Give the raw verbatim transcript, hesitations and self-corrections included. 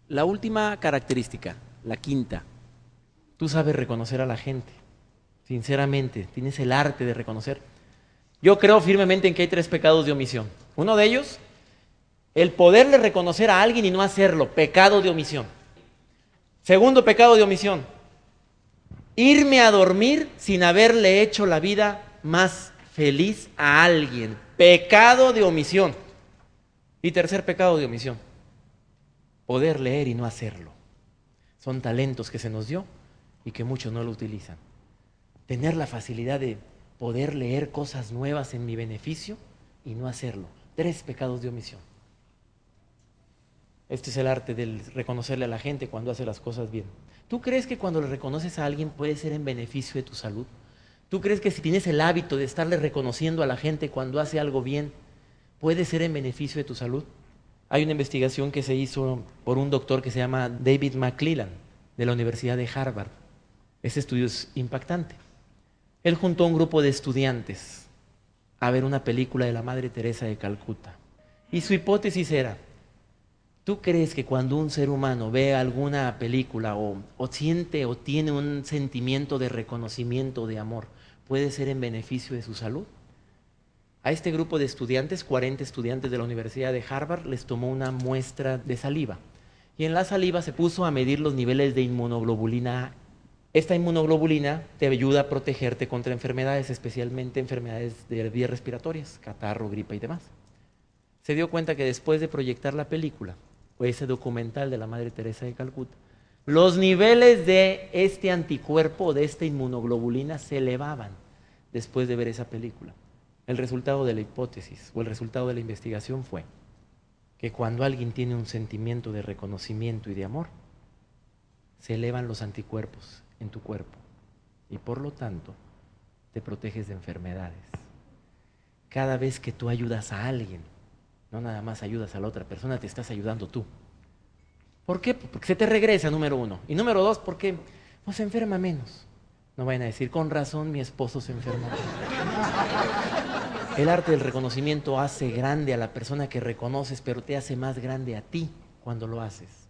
La última característica, la quinta, tú sabes reconocer a la gente, sinceramente, tienes el arte de reconocer. Yo creo firmemente en que hay tres pecados de omisión. Uno de ellos, el poderle reconocer a alguien y no hacerlo, pecado de omisión. Segundo pecado de omisión, irme a dormir sin haberle hecho la vida más feliz a alguien, pecado de omisión. Y tercer pecado de omisión, poder leer y no hacerlo. Son talentos que se nos dio y que muchos no lo utilizan. Tener la facilidad de poder leer cosas nuevas en mi beneficio y no hacerlo. Tres pecados de omisión. Este es el arte del reconocerle a la gente cuando hace las cosas bien. ¿Tú crees que cuando le reconoces a alguien puede ser en beneficio de tu salud? ¿Tú crees que si tienes el hábito de estarle reconociendo a la gente cuando hace algo bien, puede ser en beneficio de tu salud? Hay una investigación que se hizo por un doctor que se llama David McClellan, de la Universidad de Harvard. Este estudio es impactante. Él juntó a un grupo de estudiantes a ver una película de la Madre Teresa de Calcuta. Y su hipótesis era, ¿tú crees que cuando un ser humano ve alguna película o, o siente o tiene un sentimiento de reconocimiento, de amor, puede ser en beneficio de su salud? A este grupo de estudiantes, cuarenta estudiantes de la Universidad de Harvard, les tomó una muestra de saliva. Y en la saliva se puso a medir los niveles de inmunoglobulina A. Esta inmunoglobulina te ayuda a protegerte contra enfermedades, especialmente enfermedades de vías respiratorias, catarro, gripa y demás. Se dio cuenta que después de proyectar la película, o ese documental de la Madre Teresa de Calcuta, los niveles de este anticuerpo, de esta inmunoglobulina, se elevaban después de ver esa película. El resultado de la hipótesis o el resultado de la investigación fue que cuando alguien tiene un sentimiento de reconocimiento y de amor, se elevan los anticuerpos en tu cuerpo y por lo tanto te proteges de enfermedades. Cada vez que tú ayudas a alguien, no nada más ayudas a la otra persona, te estás ayudando tú. ¿Por qué? Porque se te regresa, número uno. Y número dos, porque pues, se enferma menos. No vayan a decir, con razón mi esposo se enferma. El arte del reconocimiento hace grande a la persona que reconoces, pero te hace más grande a ti cuando lo haces.